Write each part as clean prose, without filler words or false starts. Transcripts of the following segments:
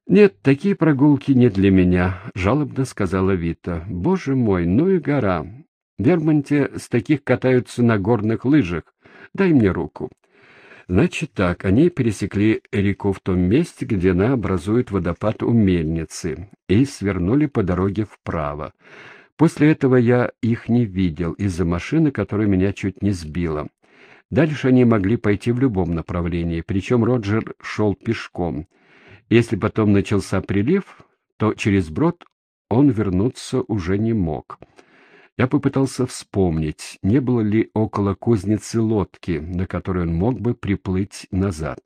«Нет, такие прогулки не для меня», — жалобно сказала Вита. «Боже мой, ну и гора! В Вермонте с таких катаются на горных лыжах. Дай мне руку». Значит так, они пересекли реку в том месте, где она образует водопад у мельницы, и свернули по дороге вправо. После этого я их не видел из-за машины, которая меня чуть не сбила. Дальше они могли пойти в любом направлении, причем Роджер шел пешком. Если потом начался прилив, то через брод он вернуться уже не мог. Я попытался вспомнить, не было ли около кузницы лодки, на которой он мог бы приплыть назад.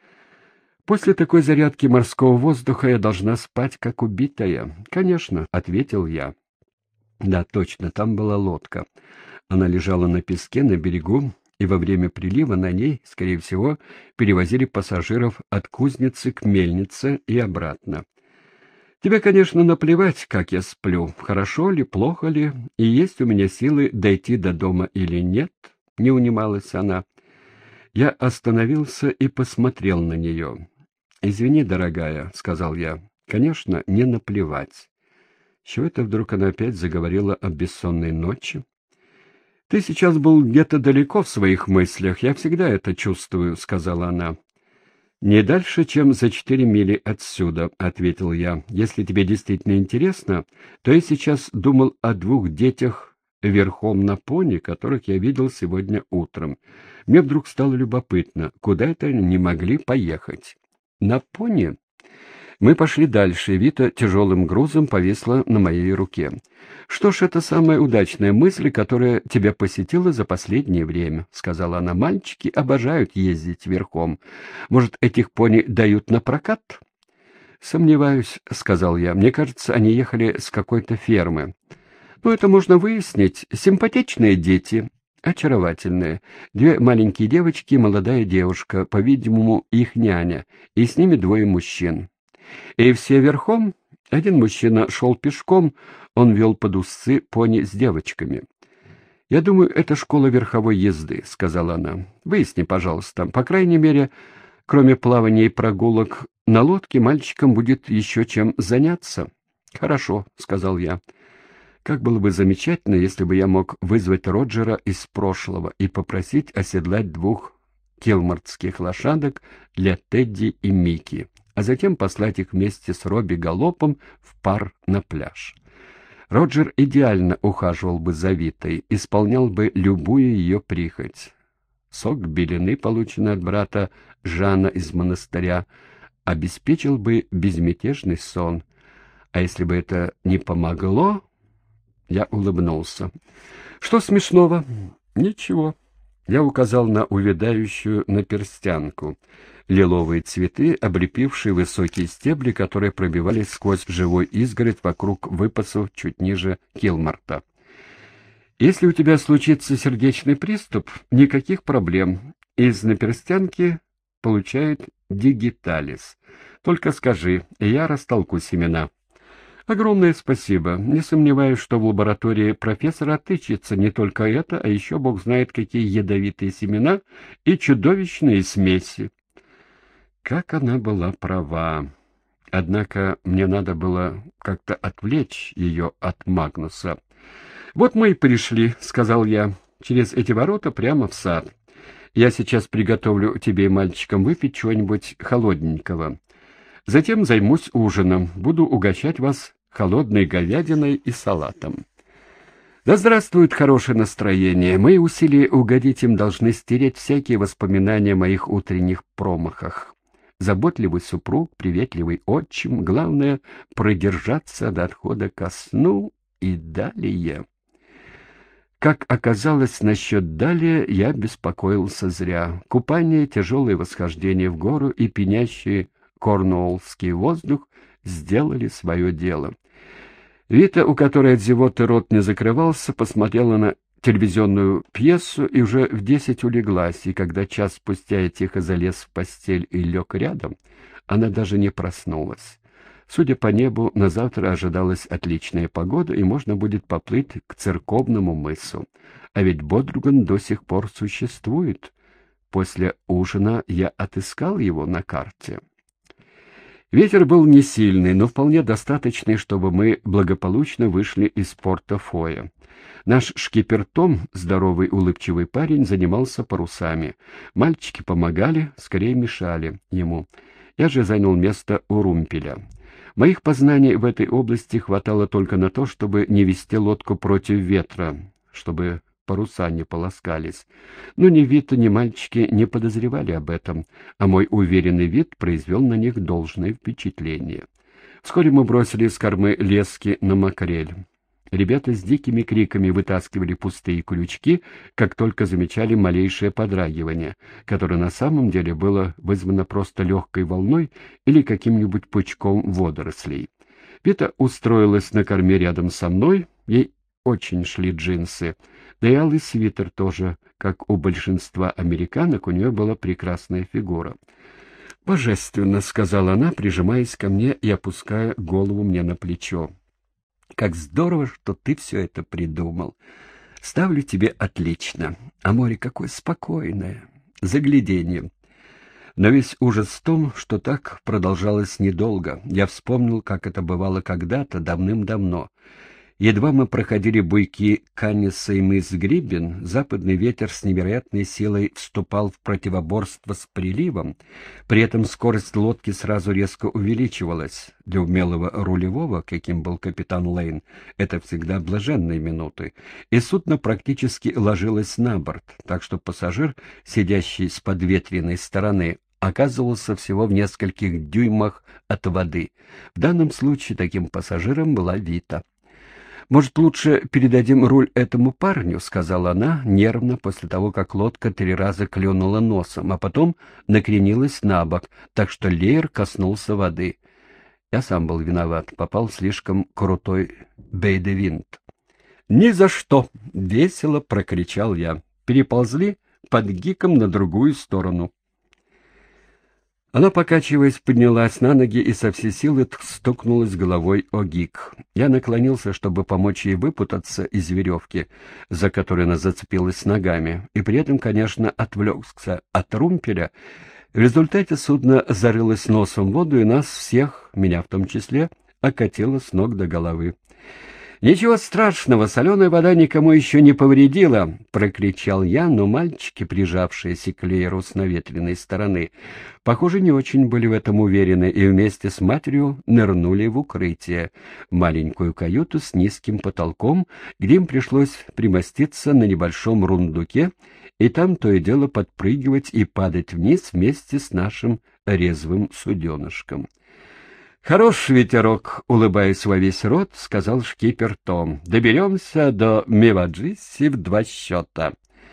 «После такой зарядки морского воздуха я должна спать, как убитая». «Конечно», — ответил я. Да, точно, там была лодка. Она лежала на песке на берегу, и во время прилива на ней, скорее всего, перевозили пассажиров от кузницы к мельнице и обратно. Тебе, конечно, наплевать, как я сплю, хорошо ли, плохо ли, и есть у меня силы дойти до дома или нет, — не унималась она. Я остановился и посмотрел на нее. «Извини, дорогая», — сказал я, — «конечно, не наплевать». Чего это вдруг она опять заговорила о бессонной ночи? «Ты сейчас был где-то далеко в своих мыслях, я всегда это чувствую», — сказала она. «Не дальше, чем за 4 мили отсюда», — ответил я. «Если тебе действительно интересно, то я сейчас думал о 2 детях верхом на пони, которых я видел сегодня утром. Мне вдруг стало любопытно, куда это они не могли поехать». «На пони?» Мы пошли дальше, и Вита тяжелым грузом повисла на моей руке. «Что ж, это самая удачная мысль, которая тебя посетила за последнее время», — сказала она. «Мальчики обожают ездить верхом. Может, этих пони дают на прокат?» «Сомневаюсь», — сказал я. «Мне кажется, они ехали с какой-то фермы». «Ну, это можно выяснить. Симпатичные дети». Очаровательные. 2 маленькие девочки и молодая девушка, по-видимому, их няня, и с ними 2 мужчин. И все верхом. Один мужчина шел пешком, он вел под узцы пони с девочками. «Я думаю, это школа верховой езды», — сказала она. «Выясни, пожалуйста. По крайней мере, кроме плавания и прогулок на лодке, мальчикам будет еще чем заняться». «Хорошо», — сказал я. «Как было бы замечательно, если бы я мог вызвать Роджера из прошлого и попросить оседлать 2 килмортских лошадок для Тедди и Микки, а затем послать их вместе с Робби галопом в пар на пляж. Роджер идеально ухаживал бы за Витой, исполнял бы любую ее прихоть. Сок белины, полученный от брата Жана из монастыря, обеспечил бы безмятежный сон. А если бы это не помогло...» Я улыбнулся. «Что смешного?» «Ничего». Я указал на увядающую наперстянку, лиловые цветы, облепившие высокие стебли, которые пробивались сквозь живой изгородь вокруг выпасов чуть ниже Килморта. «Если у тебя случится сердечный приступ, никаких проблем. Из наперстянки получают дигиталис. Только скажи, и я растолку семена». «Огромное спасибо. Не сомневаюсь, что в лаборатории профессора отыщется не только это, а еще бог знает какие ядовитые семена и чудовищные смеси». Как она была права. Однако мне надо было как-то отвлечь ее от Магнуса. «Вот мы и пришли», — сказал я, — «через эти ворота прямо в сад. Я сейчас приготовлю тебе и мальчикам выпить чего-нибудь холодненького. Затем займусь ужином, буду угощать вас холодной говядиной и салатом». Да здравствует хорошее настроение. Мои усилия угодить им должны стереть всякие воспоминания о моих утренних промахах. Заботливый супруг, приветливый отчим, главное — продержаться до отхода ко сну и далее. Как оказалось, насчет далее я беспокоился зря. Купание, тяжелое восхождение в гору и пенящий корнуоллский воздух сделали свое дело. Вита, у которой от зевоты рот не закрывался, посмотрела на телевизионную пьесу и уже в 10 улеглась, и когда час спустя я тихо залез в постель и лег рядом, она даже не проснулась. Судя по небу, на завтра ожидалась отличная погода, и можно будет поплыть к церковному мысу. А ведь Бодруган до сих пор существует. После ужина я отыскал его на карте. Ветер был не сильный, но вполне достаточный, чтобы мы благополучно вышли из порта Фоя. Наш шкипер Том, здоровый улыбчивый парень, занимался парусами. Мальчики помогали, скорее мешали ему. Я же занял место у румпеля. Моих познаний в этой области хватало только на то, чтобы не вести лодку против ветра, чтобы паруса не полоскались. Но ни Вита, ни мальчики не подозревали об этом, а мой уверенный вид произвел на них должное впечатление. Вскоре мы бросили с кормы лески на макрель. Ребята с дикими криками вытаскивали пустые крючки, как только замечали малейшее подрагивание, которое на самом деле было вызвано просто легкой волной или каким-нибудь пучком водорослей. Вита устроилась на корме рядом со мной, ей очень шли джинсы, да и алый свитер тоже, как у большинства американок, у нее была прекрасная фигура. «Божественно», — сказала она, прижимаясь ко мне и опуская голову мне на плечо. «Как здорово, что ты все это придумал. Ставлю тебе отлично. А море какое спокойное. Загляденье». Но весь ужас в том, что так продолжалось недолго. Я вспомнил, как это бывало когда-то, давным-давно. Едва мы проходили буйки Канниса и мыс Гриббен, западный ветер с невероятной силой вступал в противоборство с приливом, при этом скорость лодки сразу резко увеличивалась. Для умелого рулевого, каким был капитан Лейн, это всегда блаженные минуты, и судно практически ложилось на борт, так что пассажир, сидящий с подветренной стороны, оказывался всего в нескольких дюймах от воды. В данном случае таким пассажиром была Вита. «Может, лучше передадим руль этому парню?» — сказала она, нервно, после того, как лодка 3 раза клюнула носом, а потом накренилась на бок, так что леер коснулся воды. Я сам был виноват, попал в слишком крутой бей-де-винт. «Ни за что!» — весело прокричал я. Переползли под гиком на другую сторону. Она, покачиваясь, поднялась на ноги и со всей силы стукнулась головой о гик. Я наклонился, чтобы помочь ей выпутаться из веревки, за которой она зацепилась ногами, и при этом, конечно, отвлекся от румпеля. В результате судно зарылось носом в воду, и нас всех, меня в том числе, окатило с ног до головы. «Ничего страшного, соленая вода никому еще не повредила!» — прокричал я, но мальчики, прижавшиеся к лееру с наветренной стороны, похоже, не очень были в этом уверены и вместе с матерью нырнули в укрытие, маленькую каюту с низким потолком, где им пришлось примоститься на небольшом рундуке и там то и дело подпрыгивать и падать вниз вместе с нашим резвым суденышком. «Хорош ветерок», — улыбаясь во весь рот, сказал шкипер Том. «Доберемся до Меваджиси в 2 счета».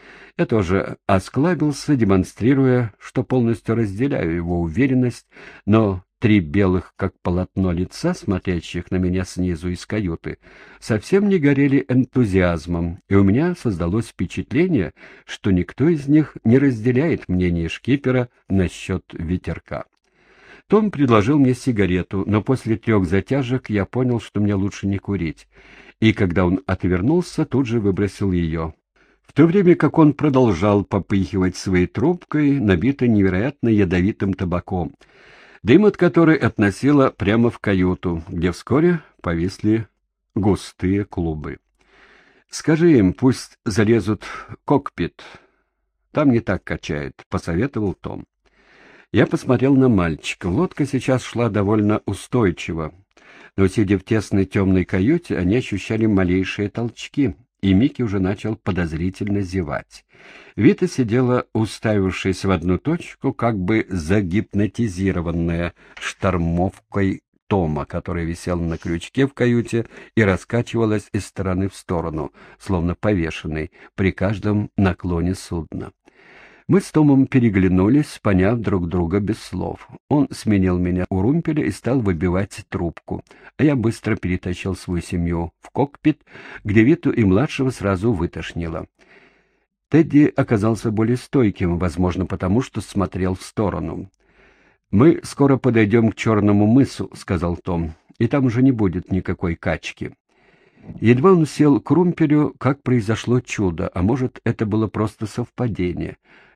Я тоже осклабился, демонстрируя, что полностью разделяю его уверенность, но 3 белых, как полотно лица, смотрящих на меня снизу из каюты, совсем не горели энтузиазмом, и у меня создалось впечатление, что никто из них не разделяет мнение шкипера насчет ветерка. Том предложил мне сигарету, но после 3 затяжек я понял, что мне лучше не курить, и когда он отвернулся, тут же выбросил ее. В то время как он продолжал попыхивать своей трубкой, набитой невероятно ядовитым табаком, дым от которой относило прямо в каюту, где вскоре повисли густые клубы. «Скажи им, пусть залезут в кокпит. Там не так качает», — посоветовал Том. Я посмотрел на мальчика. Лодка сейчас шла довольно устойчиво, но, сидя в тесной темной каюте, они ощущали малейшие толчки, и Микки уже начал подозрительно зевать. Вита сидела, уставившись в одну точку, как бы загипнотизированная штормовкой Тома, которая висела на крючке в каюте и раскачивалась из стороны в сторону, словно повешенной, при каждом наклоне судна. Мы с Томом переглянулись, поняв друг друга без слов. Он сменил меня у румпеля и стал выбивать трубку, а я быстро перетащил свою семью в кокпит, где Виту и младшего сразу вытошнило. Тедди оказался более стойким, возможно, потому что смотрел в сторону. «Мы скоро подойдем к Черному мысу», — сказал Том, — «и там уже не будет никакой качки». Едва он сел к румпелю, как произошло чудо, а может, это было просто совпадение.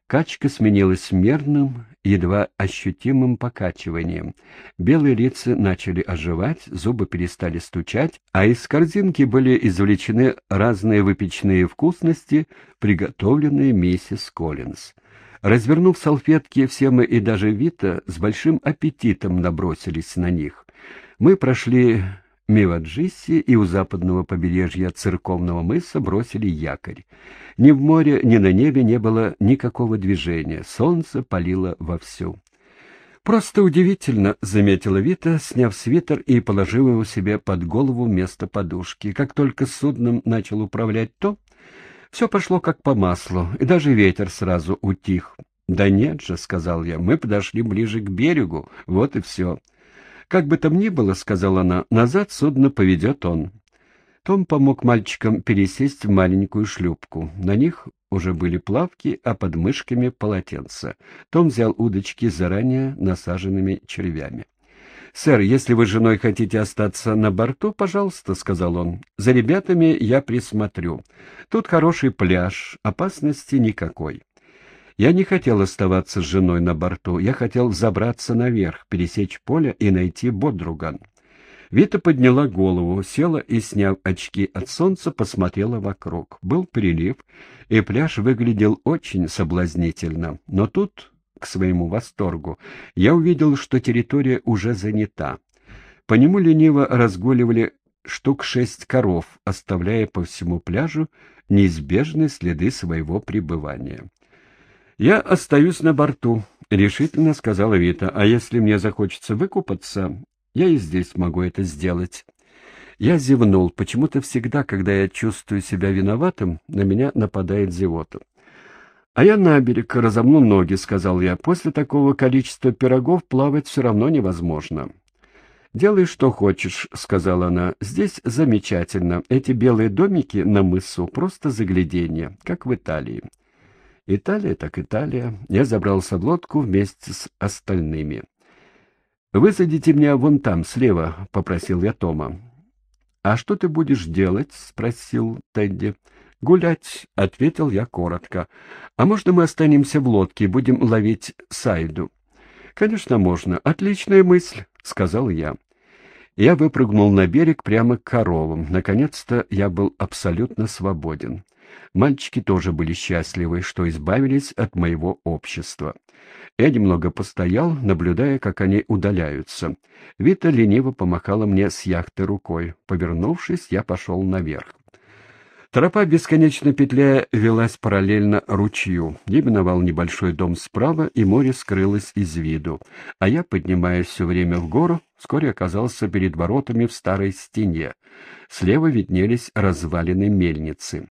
Качка сменилась мерным, едва ощутимым покачиванием. Белые лица начали оживать, зубы перестали стучать, а из корзинки были извлечены разные выпечные вкусности, приготовленные миссис Коллинз. Развернув салфетки, все мы и даже Вита с большим аппетитом набросились на них. Мы прошли мимо Джисси и у западного побережья Церковного мыса бросили якорь. Ни в море, ни на небе не было никакого движения, солнце палило вовсю. «Просто удивительно», — заметила Вита, сняв свитер и положив его себе под голову вместо подушки. Как только судном начал управлять то, все пошло как по маслу, и даже ветер сразу утих. «Да нет же», — сказал я, — «мы подошли ближе к берегу, вот и все». «Как бы там ни было, — сказала она, — назад судно поведет он». Том помог мальчикам пересесть в маленькую шлюпку. На них уже были плавки, а под мышками полотенца. Том взял удочки с заранее насаженными червями. «Сэр, если вы с женой хотите остаться на борту, пожалуйста, — сказал он, — за ребятами я присмотрю. Тут хороший пляж, опасности никакой». Я не хотел оставаться с женой на борту, я хотел забраться наверх, пересечь поле и найти Бодруган. Вита подняла голову, села и, сняв очки от солнца, посмотрела вокруг. Был прилив, и пляж выглядел очень соблазнительно. Но тут, к своему восторгу, я увидел, что территория уже занята. По нему лениво разгуливали штук 6 коров, оставляя по всему пляжу неизбежные следы своего пребывания. «Я остаюсь на борту», — решительно сказала Вита, — «а если мне захочется выкупаться, я и здесь могу это сделать». Я зевнул. Почему-то всегда, когда я чувствую себя виноватым, на меня нападает зевота. «А я на берег разомну ноги», — сказал я. «После такого количества пирогов плавать все равно невозможно». «Делай, что хочешь», — сказала она. «Здесь замечательно. Эти белые домики на мысу — просто загляденье, как в Италии». Италия так Италия. Я забрался в лодку вместе с остальными. «Высадите меня вон там, слева», — попросил я Тома. «А что ты будешь делать?» — спросил Тедди. «Гулять», — ответил я коротко. «А можно мы останемся в лодке и будем ловить сайду?» «Конечно, можно. Отличная мысль», — сказал я. Я выпрыгнул на берег прямо к коровам. Наконец-то я был абсолютно свободен. Мальчики тоже были счастливы, что избавились от моего общества. Я немного постоял, наблюдая, как они удаляются. Вита лениво помахала мне с яхты рукой. Повернувшись, я пошел наверх. Тропа, бесконечно петляя, велась параллельно ручью. Я миновал небольшой дом справа, и море скрылось из виду. А я, поднимаясь все время в гору, вскоре оказался перед воротами в старой стене. Слева виднелись развалины мельницы.